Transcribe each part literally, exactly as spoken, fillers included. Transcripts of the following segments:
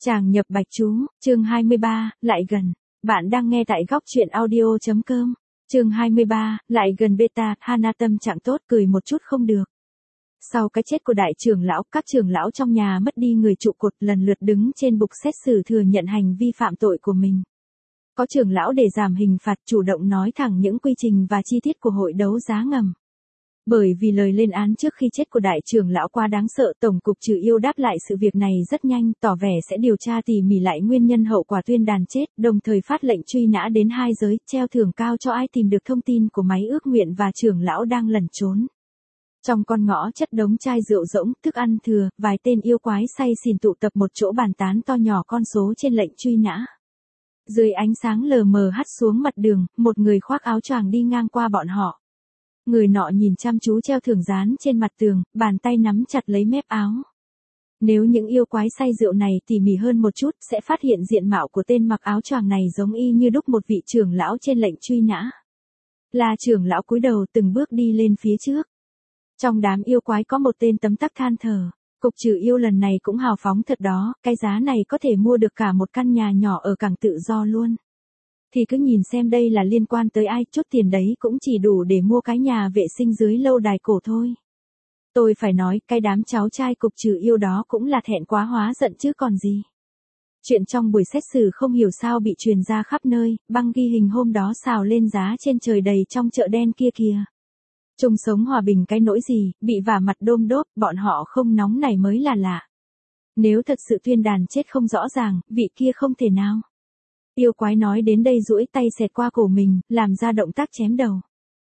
Tràng nhập bạch chú, chương hai mươi ba, lại gần. Bạn đang nghe tại góc truyện audio.com. Chương hai mươi ba, lại gần beta, Hana tâm trạng tốt cười một chút không được. Sau cái chết của đại trưởng lão, các trưởng lão trong nhà mất đi người trụ cột lần lượt đứng trên bục xét xử thừa nhận hành vi phạm tội của mình. Có trưởng lão để giảm hình phạt chủ động nói thẳng những quy trình và chi tiết của hội đấu giá ngầm. Bởi vì lời lên án trước khi chết của đại trưởng lão quá đáng sợ, Tổng cục Trừ Yêu đáp lại sự việc này rất nhanh, tỏ vẻ sẽ điều tra tỉ mỉ lại nguyên nhân hậu quả tuyên đàn chết, đồng thời phát lệnh truy nã đến hai giới, treo thưởng cao cho ai tìm được thông tin của máy ước nguyện và trưởng lão đang lẩn trốn. Trong con ngõ chất đống chai rượu rỗng, thức ăn thừa, vài tên yêu quái say xỉn tụ tập một chỗ bàn tán to nhỏ con số trên lệnh truy nã. Dưới ánh sáng lờ mờ hắt xuống mặt đường, một người khoác áo choàng đi ngang qua bọn họ. Người nọ nhìn chăm chú treo thưởng dán trên mặt tường, bàn tay nắm chặt lấy mép áo. Nếu những yêu quái say rượu này tỉ mỉ hơn một chút, sẽ phát hiện diện mạo của tên mặc áo choàng này giống y như đúc một vị trưởng lão trên lệnh truy nã. Là trưởng lão cúi đầu từng bước đi lên phía trước. Trong đám yêu quái có một tên tấm tắc than thở. Cục Trừ Yêu lần này cũng hào phóng thật đó, cái giá này có thể mua được cả một căn nhà nhỏ ở cảng Tự Do luôn. Thì cứ nhìn xem đây là liên quan tới ai, chút tiền đấy cũng chỉ đủ để mua cái nhà vệ sinh dưới lâu đài cổ thôi. Tôi phải nói, cái đám cháu trai Cục Trừ Yêu đó cũng là thẹn quá hóa giận chứ còn gì. Chuyện trong buổi xét xử không hiểu sao bị truyền ra khắp nơi, băng ghi hình hôm đó xào lên giá trên trời đầy trong chợ đen kia kìa. Chung sống hòa bình cái nỗi gì, bị vả mặt đôm đốp, bọn họ không nóng này mới là lạ. Nếu thật sự tuyên đàn chết không rõ ràng, vị kia không thể nào. Yêu quái nói đến đây duỗi tay xẹt qua cổ mình, làm ra động tác chém đầu.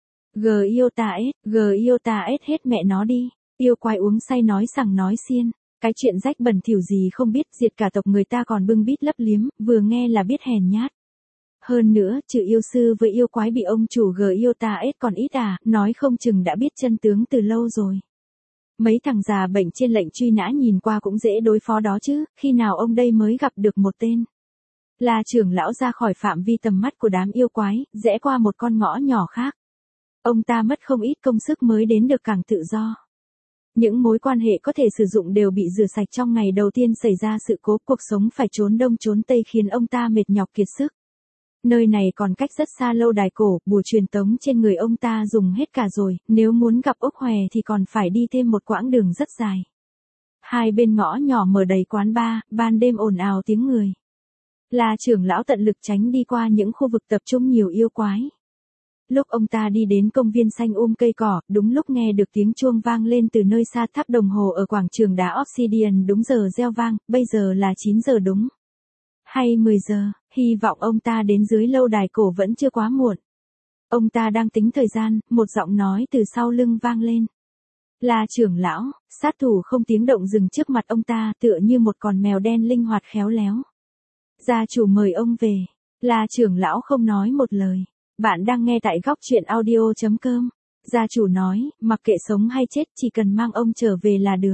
G yêu ta ết, G yêu ta ết hết mẹ nó đi. Yêu quái uống say nói sằng nói xiên. Cái chuyện rách bẩn thỉu gì không biết, diệt cả tộc người ta còn bưng bít lấp liếm, vừa nghe là biết hèn nhát. Hơn nữa, Trừ Yêu sư với yêu quái bị ông chủ G yêu ta ết còn ít à, nói không chừng đã biết chân tướng từ lâu rồi. Mấy thằng già bệnh trên lệnh truy nã nhìn qua cũng dễ đối phó đó chứ, khi nào ông đây mới gặp được một tên. Là trưởng lão ra khỏi phạm vi tầm mắt của đám yêu quái, rẽ qua một con ngõ nhỏ khác. Ông ta mất không ít công sức mới đến được cảng Tự Do. Những mối quan hệ có thể sử dụng đều bị rửa sạch trong ngày đầu tiên xảy ra sự cố, cuộc sống phải trốn đông trốn tây khiến ông ta mệt nhọc kiệt sức. Nơi này còn cách rất xa lâu đài cổ, bùa truyền tống trên người ông ta dùng hết cả rồi, nếu muốn gặp Ốc Hòe thì còn phải đi thêm một quãng đường rất dài. Hai bên ngõ nhỏ mở đầy quán bar, ban đêm ồn ào tiếng người. Là trưởng lão tận lực tránh đi qua những khu vực tập trung nhiều yêu quái. Lúc ông ta đi đến công viên xanh um cây cỏ, đúng lúc nghe được tiếng chuông vang lên từ nơi xa, tháp đồng hồ ở quảng trường đá Obsidian đúng giờ reo vang, bây giờ là chín giờ đúng. Hay mười giờ, hy vọng ông ta đến dưới lâu đài cổ vẫn chưa quá muộn. Ông ta đang tính thời gian, một giọng nói từ sau lưng vang lên. Là trưởng lão, sát thủ không tiếng động dừng trước mặt ông ta, tựa như một con mèo đen linh hoạt khéo léo. Gia chủ mời ông về. Là trưởng lão không nói một lời. Bạn đang nghe tại góc truyện audio.com. Gia chủ nói, mặc kệ sống hay chết chỉ cần mang ông trở về là được.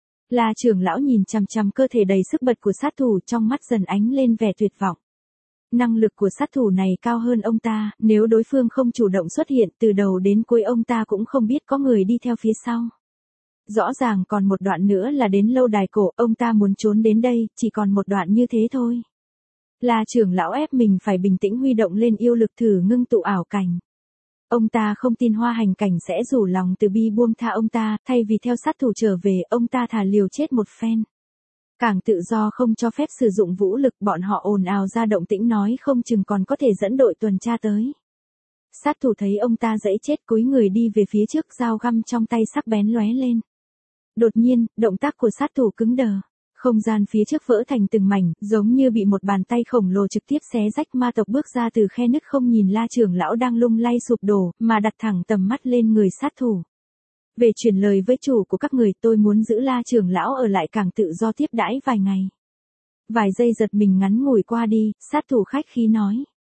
Là trưởng lão nhìn chằm chằm cơ thể đầy sức bật của sát thủ, trong mắt dần ánh lên vẻ tuyệt vọng. Năng lực của sát thủ này cao hơn ông ta, nếu đối phương không chủ động xuất hiện từ đầu đến cuối ông ta cũng không biết có người đi theo phía sau. Rõ ràng còn một đoạn nữa là đến lâu đài cổ, ông ta muốn trốn đến đây, chỉ còn một đoạn như thế thôi. Là trưởng lão ép mình phải bình tĩnh huy động lên yêu lực thử ngưng tụ ảo cảnh. Ông ta không tin Hoa Hành Cảnh sẽ rủ lòng từ bi buông tha ông ta, thay vì theo sát thủ trở về, ông ta thà liều chết một phen. Cảng Tự Do không cho phép sử dụng vũ lực, bọn họ ồn ào ra động tĩnh nói không chừng còn có thể dẫn đội tuần tra tới. Sát thủ thấy ông ta dẫy chết cúi người đi về phía trước, dao găm trong tay sắc bén lóe lên. Đột nhiên, động tác của sát thủ cứng đờ. Không gian phía trước vỡ thành từng mảnh, giống như bị một bàn tay khổng lồ trực tiếp xé rách. Ma tộc bước ra từ khe nứt, không nhìn La trưởng lão đang lung lay sụp đổ, mà đặt thẳng tầm mắt lên người sát thủ. Về truyền lời với chủ của các người, tôi muốn giữ La trưởng lão ở lại cảng Tự Do tiếp đãi vài ngày. Vài giây giật mình ngắn ngủi qua đi, sát thủ khách khí nói.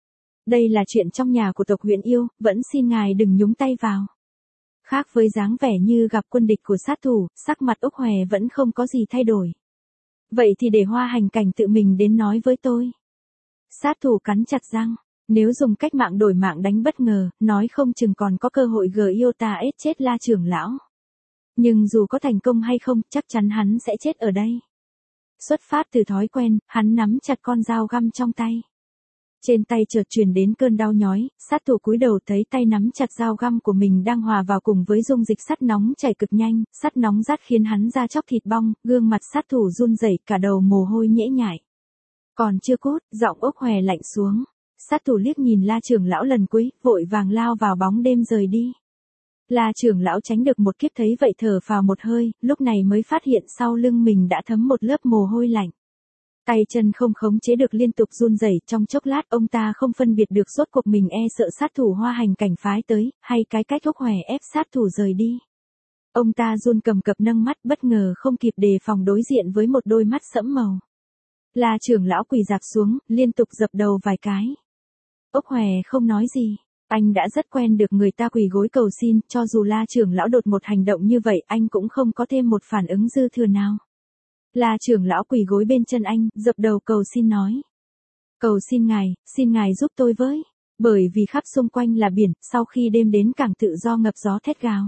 Đây là chuyện trong nhà của tộc huyện yêu, vẫn xin ngài đừng nhúng tay vào. Khác với dáng vẻ như gặp quân địch của sát thủ, sắc mặt Ốc Hòe vẫn không có gì thay đổi. Vậy thì để Hoa Hành Cảnh tự mình đến nói với tôi. Sát thủ cắn chặt răng, nếu dùng cách mạng đổi mạng đánh bất ngờ, nói không chừng còn có cơ hội G yêu ta ết chết La trưởng lão. Nhưng dù có thành công hay không, chắc chắn hắn sẽ chết ở đây. Xuất phát từ thói quen, hắn nắm chặt con dao găm trong tay. Trên tay chợt truyền đến cơn đau nhói, sát thủ cúi đầu thấy tay nắm chặt dao găm của mình đang hòa vào cùng với dung dịch sắt nóng chảy cực nhanh, sắt nóng rát khiến hắn da chóc thịt bong, gương mặt sát thủ run rẩy, cả đầu mồ hôi nhễ nhại. Còn chưa cút, giọng Ốc Hòe lạnh xuống. Sát thủ liếc nhìn La trưởng lão lần cuối, vội vàng lao vào bóng đêm rời đi. La trưởng lão tránh được một kiếp thấy vậy thở phào một hơi, lúc này mới phát hiện sau lưng mình đã thấm một lớp mồ hôi lạnh. Tay chân không khống chế được liên tục run rẩy, trong chốc lát ông ta không phân biệt được rốt cuộc mình e sợ sát thủ Hoa Hành Cảnh phái tới, hay cái cách Ốc Hòe ép sát thủ rời đi. Ông ta run cầm cập nâng mắt, bất ngờ không kịp đề phòng đối diện với một đôi mắt sẫm màu. La trưởng lão quỳ rạp xuống, liên tục dập đầu vài cái. Ốc Hòe không nói gì, anh đã rất quen được người ta quỳ gối cầu xin, cho dù La trưởng lão đột một hành động như vậy anh cũng không có thêm một phản ứng dư thừa nào. La trưởng lão quỳ gối bên chân anh, dập đầu cầu xin nói. Cầu xin ngài, xin ngài giúp tôi với. Bởi vì khắp xung quanh là biển, sau khi đêm đến càng tự do ngập gió thét gào.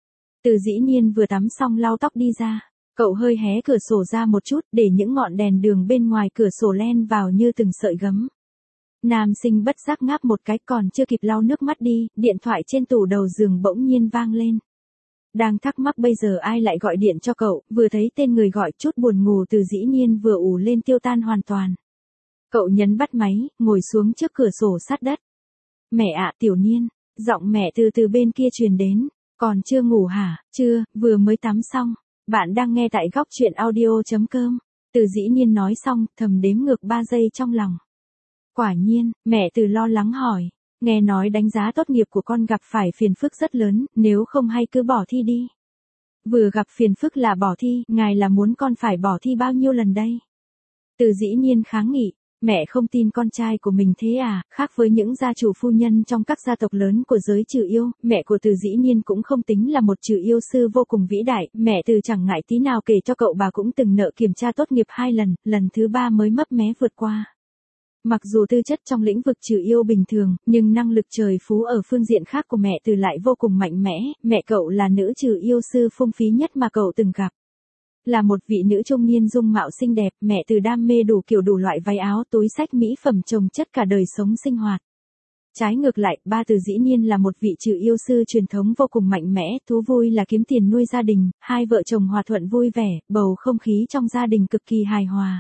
Từ Dĩ Nhiên vừa tắm xong lau tóc đi ra. Cậu hơi hé cửa sổ ra một chút để những ngọn đèn đường bên ngoài cửa sổ len vào như từng sợi gấm. Nam sinh bất giác ngáp một cái, còn chưa kịp lau nước mắt đi, điện thoại trên tủ đầu giường bỗng nhiên vang lên. Đang thắc mắc bây giờ ai lại gọi điện cho cậu, vừa thấy tên người gọi, chút buồn ngủ Từ Dĩ Nhiên vừa ù lên tiêu tan hoàn toàn. Cậu nhấn bắt máy, ngồi xuống trước cửa sổ sát đất. Mẹ ạ, Tiểu Niên, giọng mẹ từ từ bên kia truyền đến. Còn chưa ngủ hả? Chưa, vừa mới tắm xong. Bạn đang nghe tại góc truyện audio chấm com. Từ Dĩ Nhiên nói xong, thầm đếm ngược ba giây trong lòng. Quả nhiên, mẹ Từ lo lắng hỏi. Nghe nói đánh giá tốt nghiệp của con gặp phải phiền phức rất lớn, nếu không hay cứ bỏ thi đi. Vừa gặp phiền phức là bỏ thi, ngài là muốn con phải bỏ thi bao nhiêu lần đây? Từ Dĩ Nhiên kháng nghị. Mẹ không tin con trai của mình thế à, khác với những gia chủ phu nhân trong các gia tộc lớn của giới trừ yêu, mẹ của Từ Dĩ Nhiên cũng không tính là một trừ yêu sư vô cùng vĩ đại, mẹ Từ chẳng ngại tí nào kể cho cậu bà cũng từng nợ kiểm tra tốt nghiệp hai lần, lần thứ ba mới mấp mé vượt qua. Mặc dù tư chất trong lĩnh vực trừ yêu bình thường, nhưng năng lực trời phú ở phương diện khác của mẹ Từ lại vô cùng mạnh mẽ, mẹ cậu là nữ trừ yêu sư phung phí nhất mà cậu từng gặp. Là một vị nữ trung niên dung mạo xinh đẹp, mẹ Từ đam mê đủ kiểu đủ loại váy áo túi xách mỹ phẩm chồng chất cả đời sống sinh hoạt. Trái ngược lại, ba Từ Dĩ Nhiên là một vị trừ yêu sư truyền thống vô cùng mạnh mẽ, thú vui là kiếm tiền nuôi gia đình, hai vợ chồng hòa thuận vui vẻ, bầu không khí trong gia đình cực kỳ hài hòa.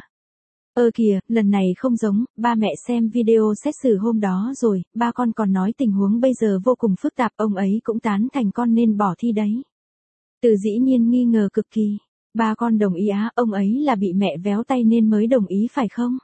Ơ kìa, lần này không giống, ba mẹ xem video xét xử hôm đó rồi, ba con còn nói tình huống bây giờ vô cùng phức tạp, ông ấy cũng tán thành con nên bỏ thi đấy. Từ Dĩ Nhiên nghi ngờ cực kỳ. Ba con đồng ý á, ông ấy là bị mẹ véo tay nên mới đồng ý phải không?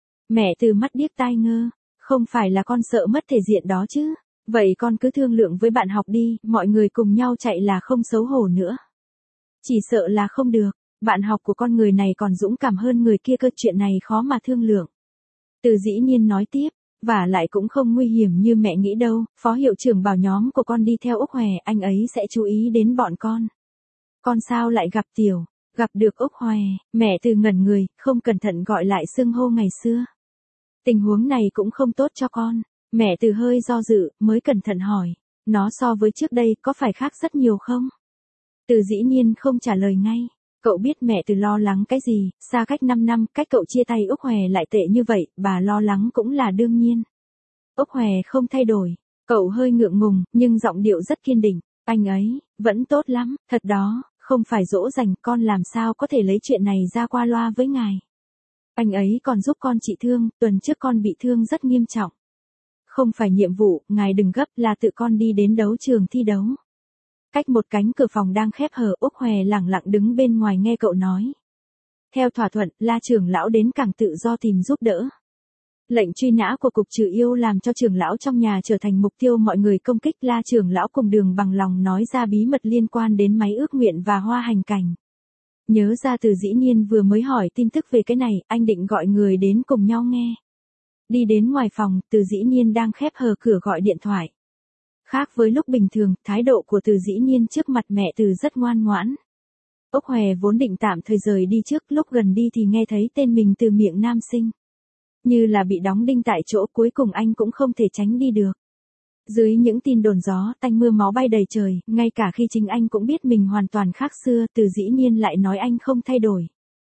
Mẹ Từ mắt điếc tai ngơ, không phải là con sợ mất thể diện đó chứ? Vậy con cứ thương lượng với bạn học đi, mọi người cùng nhau chạy là không xấu hổ nữa. Chỉ sợ là không được, bạn học của con người này còn dũng cảm hơn người kia cơ, chuyện này khó mà thương lượng. Từ Dĩ Nhiên nói tiếp, và lại cũng không nguy hiểm như mẹ nghĩ đâu, phó hiệu trưởng bảo nhóm của con đi theo Ốc Hòe, anh ấy sẽ chú ý đến bọn con. Con sao lại gặp Tiểu? Gặp được Ốc Hòe, mẹ Từ ngẩn người, không cẩn thận gọi lại xưng hô ngày xưa. Tình huống này cũng không tốt cho con. Mẹ Từ hơi do dự, mới cẩn thận hỏi. Nó so với trước đây có phải khác rất nhiều không? Từ Dĩ Nhiên không trả lời ngay. Cậu biết mẹ Từ lo lắng cái gì, xa cách năm năm, cách cậu chia tay Ốc Hòe lại tệ như vậy, bà lo lắng cũng là đương nhiên. Ốc Hòe không thay đổi. Cậu hơi ngượng ngùng, nhưng giọng điệu rất kiên định. Anh ấy, vẫn tốt lắm, thật đó. Không phải dỗ dành, con làm sao có thể lấy chuyện này ra qua loa với ngài. Anh ấy còn giúp con trị thương, tuần trước con bị thương rất nghiêm trọng. Không phải nhiệm vụ, ngài đừng gấp, là tự con đi đến đấu trường thi đấu. Cách một cánh cửa phòng đang khép hờ, Ốc Hòe lẳng lặng đứng bên ngoài nghe cậu nói. Theo thỏa thuận, La trưởng lão đến cảng tự do tìm giúp đỡ. Lệnh truy nã của cục trừ yêu làm cho trưởng lão trong nhà trở thành mục tiêu mọi người công kích. La trưởng lão cùng Đường bằng lòng nói ra bí mật liên quan đến máy ước nguyện và Hoa Hành Cảnh. Nhớ ra Từ Dĩ Nhiên vừa mới hỏi tin tức về cái này, anh định gọi người đến cùng nhau nghe. Đi đến ngoài phòng, Từ Dĩ Nhiên đang khép hờ cửa gọi điện thoại. Khác với lúc bình thường, thái độ của Từ Dĩ Nhiên trước mặt mẹ Từ rất ngoan ngoãn. Ốc Hòe vốn định tạm thời rời đi trước, lúc gần đi thì nghe thấy tên mình từ miệng nam sinh. Như là bị đóng đinh tại chỗ, cuối cùng anh cũng không thể tránh đi được. Dưới những tin đồn gió, tanh mưa máu bay đầy trời, ngay cả khi chính anh cũng biết mình hoàn toàn khác xưa, Từ Dĩ Nhiên lại nói anh không thay đổi.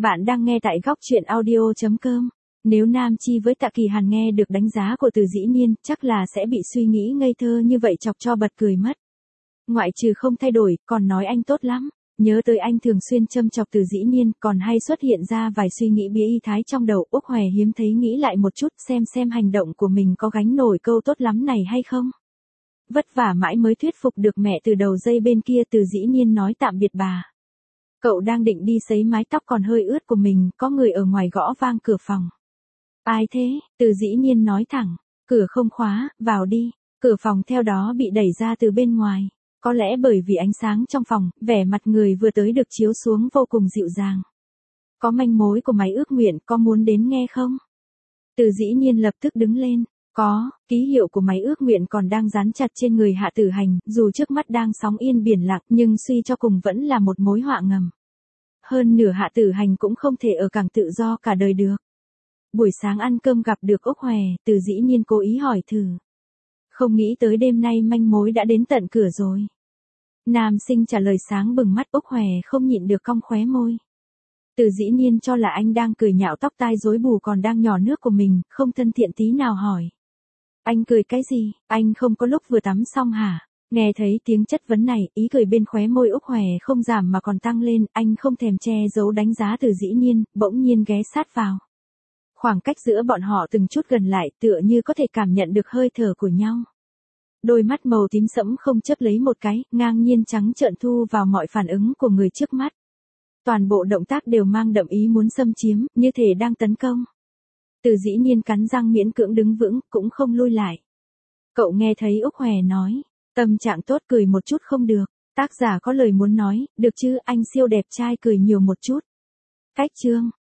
Bạn đang nghe tại góc truyện audio chấm com. Nếu Nam Chi với Tạ Kỳ Hàn nghe được đánh giá của Từ Dĩ Nhiên, chắc là sẽ bị suy nghĩ ngây thơ như vậy chọc cho bật cười mất. Ngoại trừ không thay đổi, còn nói anh tốt lắm. Nhớ tới anh thường xuyên châm chọc Từ Dĩ Nhiên, còn hay xuất hiện ra vài suy nghĩ bía y thái trong đầu. Úc Hòe hiếm thấy nghĩ lại một chút xem xem hành động của mình có gánh nổi câu tốt lắm này hay không. Vất vả mãi mới thuyết phục được mẹ từ đầu dây bên kia. Từ Dĩ Nhiên nói tạm biệt bà. Cậu đang định đi sấy mái tóc còn hơi ướt của mình, có người ở ngoài gõ vang cửa phòng. Ai thế? Từ Dĩ Nhiên nói thẳng. Cửa không khóa, vào đi. Cửa phòng theo đó bị đẩy ra từ bên ngoài. Có lẽ bởi vì ánh sáng trong phòng, vẻ mặt người vừa tới được chiếu xuống vô cùng dịu dàng. Có manh mối của máy ước nguyện, có muốn đến nghe không? Từ Dĩ Nhiên lập tức đứng lên. Có, ký hiệu của máy ước nguyện còn đang dán chặt trên người Hạ Tử Hành, dù trước mắt đang sóng yên biển lặng nhưng suy cho cùng vẫn là một mối họa ngầm. Hơn nửa Hạ Tử Hành cũng không thể ở cảng tự do cả đời được. Buổi sáng ăn cơm gặp được Úc Hòe, Từ Dĩ Nhiên cố ý hỏi thử. Không nghĩ tới đêm nay manh mối đã đến tận cửa rồi. Nam sinh trả lời sáng bừng mắt. Úc Hòe không nhịn được cong khóe môi. Từ Dĩ Nhiên cho là anh đang cười nhạo tóc tai rối bù còn đang nhỏ nước của mình, không thân thiện tí nào hỏi. Anh cười cái gì, anh không có lúc vừa tắm xong hả? Nghe thấy tiếng chất vấn này, ý cười bên khóe môi Úc Hòe không giảm mà còn tăng lên, anh không thèm che giấu đánh giá Từ Dĩ Nhiên, bỗng nhiên ghé sát vào. Khoảng cách giữa bọn họ từng chút gần lại, tựa như có thể cảm nhận được hơi thở của nhau. Đôi mắt màu tím sẫm không chớp lấy một cái, ngang nhiên trắng trợn thu vào mọi phản ứng của người trước mắt. Toàn bộ động tác đều mang đậm ý muốn xâm chiếm, như thể đang tấn công. Từ Dĩ Nhiên cắn răng miễn cưỡng đứng vững, cũng không lui lại. Cậu nghe thấy Úc Hòe nói, tâm trạng tốt cười một chút không được. Tác giả có lời muốn nói, được chứ, anh siêu đẹp trai cười nhiều một chút. Cách chương.